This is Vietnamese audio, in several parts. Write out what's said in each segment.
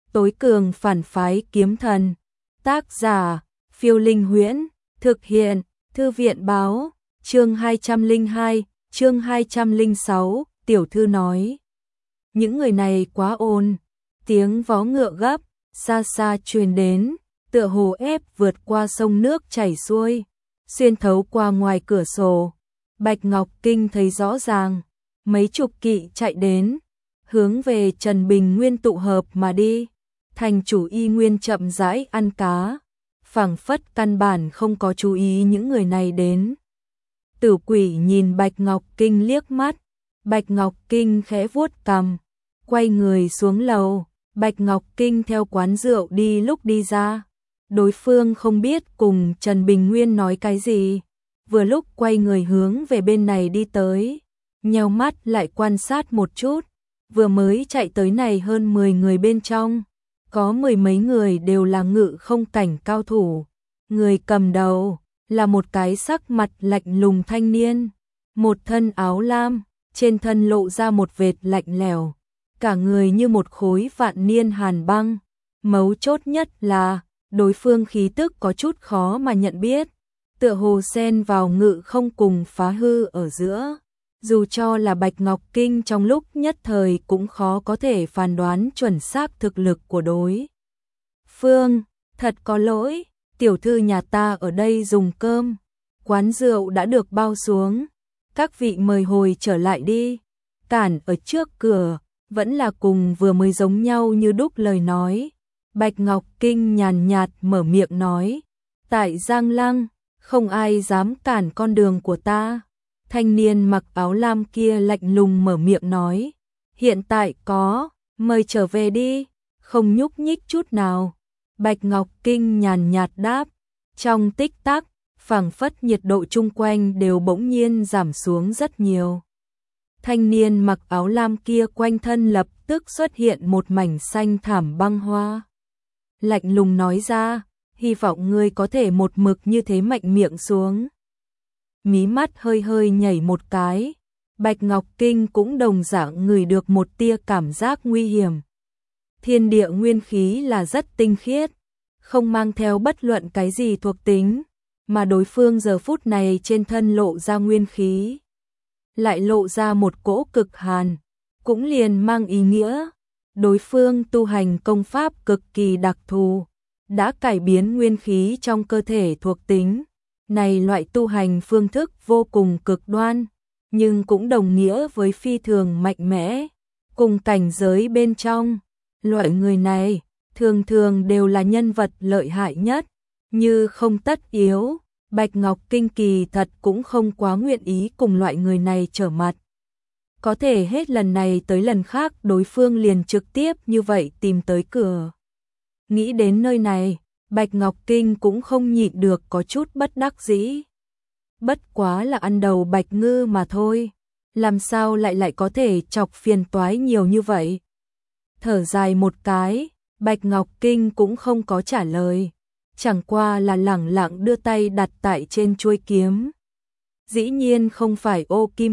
Tối cường phản phái kiếm thần. Tác giả, Phiêu Linh Huyễn. Thực hiện, Thư viện báo. Chương 202, chương 206, tiểu thư nói. Những người này quá ồn. Tiếng vó ngựa gấp, xa xa truyền đến, tựa hồ ép vượt qua sông nước chảy xuôi, xuyên thấu qua ngoài cửa sổ. Bạch Ngọc Kinh thấy rõ ràng, mấy chục kỵ chạy đến, hướng về Trần Bình Nguyên tụ hợp mà đi. Thành chủ Y Nguyên chậm rãi ăn cá, phảng phất căn bản không có chú ý những người này đến. Tử Quỷ nhìn Bạch Ngọc Kinh liếc mắt, Bạch Ngọc Kinh khẽ vuốt cằm, quay người xuống lầu. Bạch Ngọc Kinh theo quán rượu đi lúc đi ra, đối phương không biết cùng Trần Bình Nguyên nói cái gì, vừa lúc quay người hướng về bên này đi tới, nheo mắt lại quan sát một chút, vừa mới chạy tới này hơn 10 người bên trong, có 10 mấy người đều là ngự không cảnh cao thủ, người cầm đầu là một cái sắc mặt lạnh lùng thanh niên, một thân áo lam, trên thân lộ ra một vệt lạnh lẽo, cả người như một khối vạn niên hàn băng, mấu chốt nhất là đối phương khí tức có chút khó mà nhận biết, tựa hồ xen vào ngự không cùng phá hư ở giữa, dù cho là Bạch Ngọc Kinh trong lúc nhất thời cũng khó có thể phán đoán chuẩn xác thực lực của đối phương. Thật có lỗi, tiểu thư nhà ta ở đây dùng cơm, quán rượu đã được bao xuống, các vị mời hồi trở lại đi. Cản ở trước cửa vẫn là cùng vừa mới giống nhau như đúc lời nói. Bạch Ngọc Kinh nhàn nhạt mở miệng nói, tại Giang Lăng, không ai dám cản con đường của ta. Thanh niên mặc áo lam kia lạnh lùng mở miệng nói, hiện tại có, mời trở về đi, không nhúc nhích chút nào. Bạch Ngọc Kinh nhàn nhạt đáp, trong tích tắc, phảng phất nhiệt độ chung quanh đều bỗng nhiên giảm xuống rất nhiều. Thanh niên mặc áo lam kia quanh thân lập tức xuất hiện một mảnh xanh thảm băng hoa. Lạnh lùng nói ra, hy vọng ngươi có thể một mực như thế mạnh miệng xuống. Mí mắt hơi hơi nhảy một cái, Bạch Ngọc Kinh cũng đồng dạng ngửi được một tia cảm giác nguy hiểm. Thiên địa nguyên khí là rất tinh khiết, không mang theo bất luận cái gì thuộc tính, mà đối phương giờ phút này trên thân lộ ra nguyên khí, lại lộ ra một cỗ cực hàn, cũng liền mang ý nghĩa đối phương tu hành công pháp cực kỳ đặc thù, đã cải biến nguyên khí trong cơ thể thuộc tính. Này loại tu hành phương thức vô cùng cực đoan, nhưng cũng đồng nghĩa với phi thường mạnh mẽ, cùng cảnh giới bên trong. Loại người này thường thường đều là nhân vật lợi hại nhất, như không tất yếu. Bạch Ngọc Kinh kỳ thật cũng không quá nguyện ý cùng loại người này trở mặt. Có thể hết lần này tới lần khác đối phương liền trực tiếp như vậy tìm tới cửa. Nghĩ đến nơi này, Bạch Ngọc Kinh cũng không nhịn được có chút bất đắc dĩ. Bất quá là ăn đầu Bạch Ngư mà thôi, làm sao lại có thể chọc phiền toái nhiều như vậy. Thở dài một cái, Bạch Ngọc Kinh cũng không có trả lời, chẳng qua là lẳng lặng đưa tay đặt tại trên chuôi kiếm. Dĩ nhiên không phải ô kim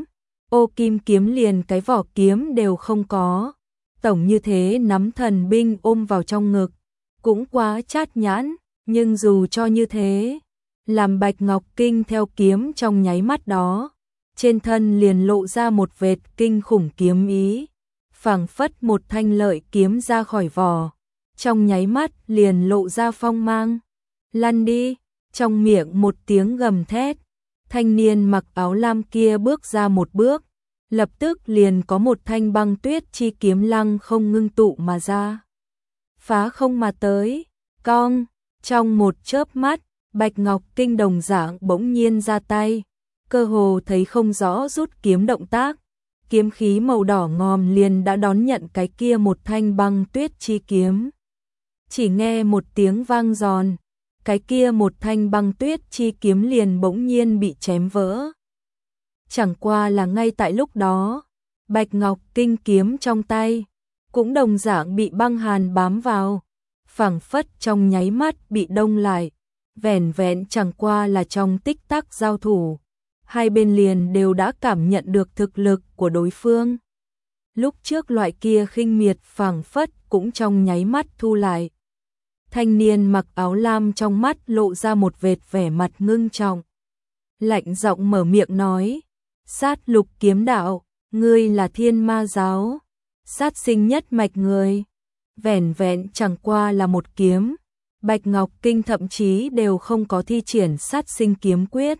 kiếm liền cái vỏ kiếm đều không có, tổng như thế nắm thần binh ôm vào trong ngực, cũng quá chát nhãn, nhưng dù cho như thế, làm Bạch Ngọc Kinh theo kiếm trong nháy mắt đó, trên thân liền lộ ra một vệt kinh khủng kiếm ý, phảng phất một thanh lợi kiếm ra khỏi vỏ, trong nháy mắt liền lộ ra phong mang. Lăn đi, trong miệng một tiếng gầm thét, thanh niên mặc áo lam kia bước ra một bước, lập tức liền có một thanh băng tuyết chi kiếm lăng không ngưng tụ mà ra. Phá không mà tới, cong, trong một chớp mắt, Bạch Ngọc Kinh đồng dạng bỗng nhiên ra tay, cơ hồ thấy không rõ rút kiếm động tác, kiếm khí màu đỏ ngòm liền đã đón nhận cái kia một thanh băng tuyết chi kiếm. Chỉ nghe một tiếng vang giòn, cái kia một thanh băng tuyết chi kiếm liền bỗng nhiên bị chém vỡ. Chẳng qua là ngay tại lúc đó, Bạch Ngọc Kinh kiếm trong tay cũng đồng dạng bị băng hàn bám vào, phảng phất trong nháy mắt bị đông lại, vẻn vẹn chẳng qua là trong tích tắc giao thủ, hai bên liền đều đã cảm nhận được thực lực của đối phương. lúc trước loại kia khinh miệt phảng phất cũng trong nháy mắt thu lại. Thanh niên mặc áo lam trong mắt lộ ra một vệt vẻ mặt ngưng trọng. Lạnh giọng mở miệng nói, Sát Lục kiếm đạo, ngươi là Thiên Ma giáo, sát sinh nhất mạch người. Vẻn vẹn chẳng qua là một kiếm, Bạch Ngọc Kinh thậm chí đều không có thi triển sát sinh kiếm quyết,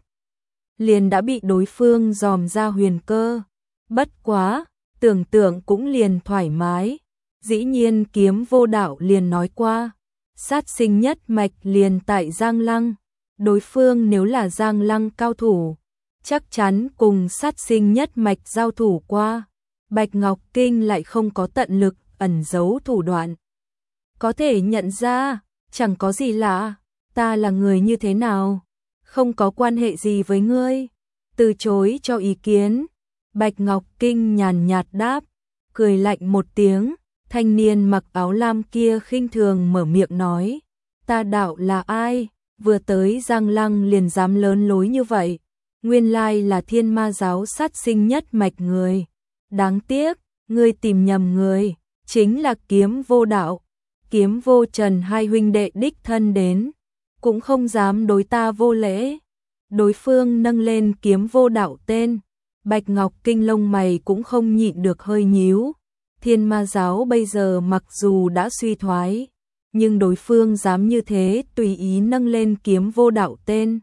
liền đã bị đối phương dòm ra huyền cơ. Bất quá, tưởng tượng cũng liền thoải mái. Dĩ nhiên Kiếm Vô Đạo liền nói qua, sát sinh nhất mạch liền tại Giang Lăng, đối phương nếu là Giang Lăng cao thủ, chắc chắn cùng sát sinh nhất mạch giao thủ qua. Bạch Ngọc Kinh lại không có tận lực ẩn giấu thủ đoạn, có thể nhận ra, chẳng có gì lạ, ta là người như thế nào, không có quan hệ gì với ngươi, từ chối cho ý kiến. Bạch Ngọc Kinh nhàn nhạt đáp, cười lạnh một tiếng. Thanh niên mặc áo lam kia khinh thường mở miệng nói, ta đạo là ai, vừa tới Giang Lăng liền dám lớn lối như vậy, nguyên lai là Thiên Ma giáo sát sinh nhất mạch người. Đáng tiếc, ngươi tìm nhầm người, chính là Kiếm Vô Đạo, Kiếm Vô Trần hai huynh đệ đích thân đến, cũng không dám đối ta vô lễ. Đối phương nâng lên Kiếm Vô Đạo tên, Bạch Ngọc Kinh lông mày cũng không nhịn được hơi nhíu. Thiên Ma giáo bây giờ mặc dù đã suy thoái, nhưng đối phương dám như thế tùy ý nâng lên Kiếm Vô Đạo tên,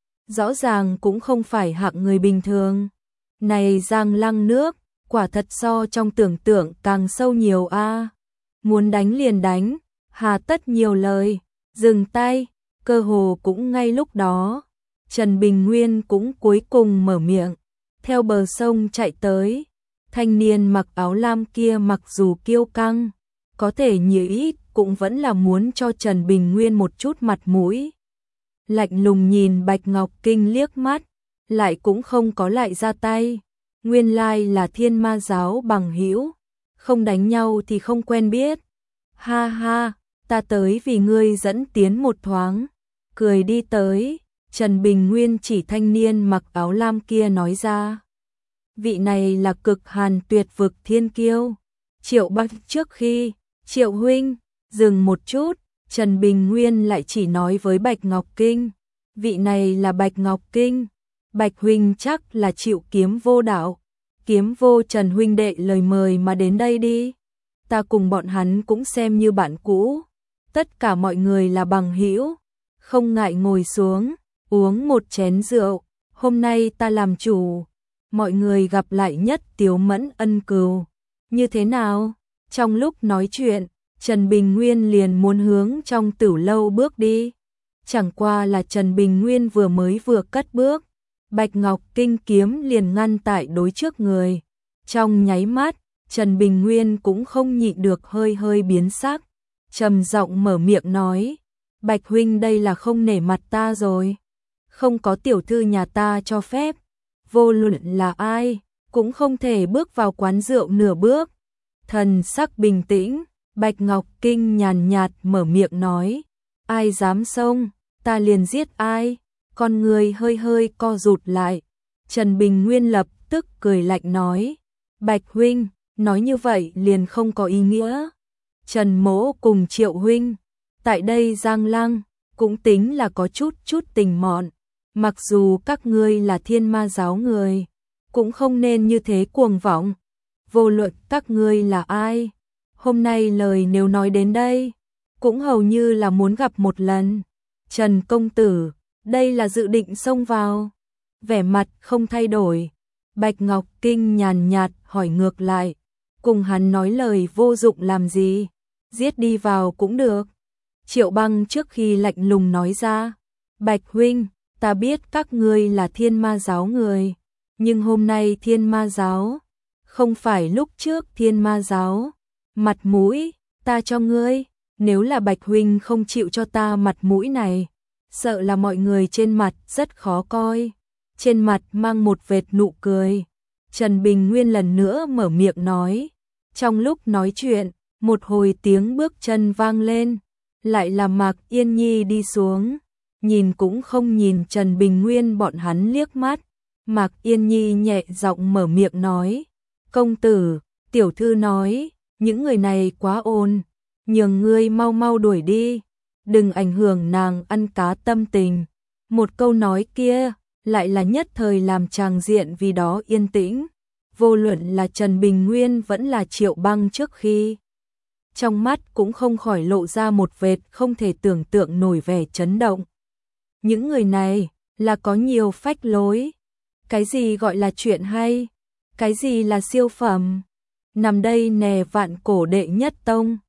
rõ ràng cũng không phải hạng người bình thường. Này Giang Lăng nước, quả thật so trong tưởng tượng càng sâu nhiều a. Muốn đánh liền đánh, hà tất nhiều lời. Dừng tay. Cơ hồ cũng ngay lúc đó, Trần Bình Nguyên cũng cuối cùng mở miệng, theo bờ sông chạy tới. Thanh niên mặc áo lam kia mặc dù kiêu căng, có thể nhiều ít cũng vẫn là muốn cho Trần Bình Nguyên một chút mặt mũi. Lạnh lùng nhìn Bạch Ngọc Kinh liếc mắt, lại cũng không có lại ra tay. Nguyên lai là Thiên Ma giáo bằng hữu, không đánh nhau thì không quen biết. Ha ha, ta tới vì ngươi dẫn tiến một thoáng. Cười đi tới, Trần Bình Nguyên chỉ thanh niên mặc áo lam kia nói ra. Vị này là Cực Hàn Tuyệt Vực thiên kiêu, Triệu Bạch. Trước khi, Triệu huynh, dừng một chút, Trần Bình Nguyên lại chỉ nói với Bạch Ngọc Kinh. Vị này là Bạch Ngọc Kinh, Bạch huynh chắc là chịu Kiếm Vô Đạo, Kiếm Vô Trần huynh đệ lời mời mà đến đây đi. Ta cùng bọn hắn cũng xem như bạn cũ, tất cả mọi người là bằng hữu, không ngại ngồi xuống, uống một chén rượu, hôm nay ta làm chủ. Mọi người gặp lại nhất Tiếu Mẫn ân cừu. Như thế nào? Trong lúc nói chuyện, Trần Bình Nguyên liền muốn hướng trong tửu lâu bước đi. Chẳng qua là Trần Bình Nguyên vừa cất bước, Bạch Ngọc Kinh kiếm liền ngăn tại đối trước người. Trong nháy mắt, Trần Bình Nguyên cũng không nhịn được hơi biến sắc, trầm giọng mở miệng nói, Bạch huynh đây là không nể mặt ta rồi. Không có tiểu thư nhà ta cho phép, vô luận là ai, cũng không thể bước vào quán rượu nửa bước. Thần sắc bình tĩnh, Bạch Ngọc Kinh nhàn nhạt mở miệng nói, ai dám xông, ta liền giết ai. Con người hơi co rụt lại. Trần Bình Nguyên lập tức cười lạnh nói, Bạch huynh, nói như vậy liền không có ý nghĩa. Trần mỗ cùng Triệu huynh, tại đây Giang Lăng, cũng tính là có chút tình mọn. Mặc dù các ngươi là Thiên Ma giáo người, cũng không nên như thế cuồng vọng. Vô luận các ngươi là ai, hôm nay lời nếu nói đến đây, cũng hầu như là muốn gặp một lần. Trần công tử, đây là dự định xông vào. Vẻ mặt không thay đổi, Bạch Ngọc Kinh nhàn nhạt hỏi ngược lại, cùng hắn nói lời vô dụng làm gì, giết đi vào cũng được. Triệu Băng trước khi lạnh lùng nói ra, Bạch huynh, ta biết các ngươi là Thiên Ma giáo người, nhưng hôm nay Thiên Ma giáo không phải lúc trước Thiên Ma giáo. Mặt mũi, ta cho ngươi, nếu là Bạch huynh không chịu cho ta mặt mũi này, sợ là mọi người trên mặt rất khó coi. Trên mặt mang một vệt nụ cười, Trần Bình Nguyên lần nữa mở miệng nói. Trong lúc nói chuyện, một hồi tiếng bước chân vang lên, lại là Mạc Yên Nhi đi xuống, nhìn cũng không nhìn Trần Bình Nguyên bọn hắn liếc mắt. Mạc Yên Nhi nhẹ giọng mở miệng nói, công tử, Tiểu thư nói, những người này quá ồn, nhường ngươi mau mau đuổi đi, đừng ảnh hưởng nàng ăn cá tâm tình. Một câu nói kia, lại là nhất thời làm tràng diện vì đó yên tĩnh. Vô luận là Trần Bình Nguyên vẫn là Triệu Băng trước khi. Trong mắt cũng không khỏi lộ ra một vệt không thể tưởng tượng nổi vẻ chấn động. Những người này là có nhiều phách lối. Cái gì gọi là chuyện hay? Cái gì là siêu phẩm? Nằm đây nè vạn cổ đệ nhất tông.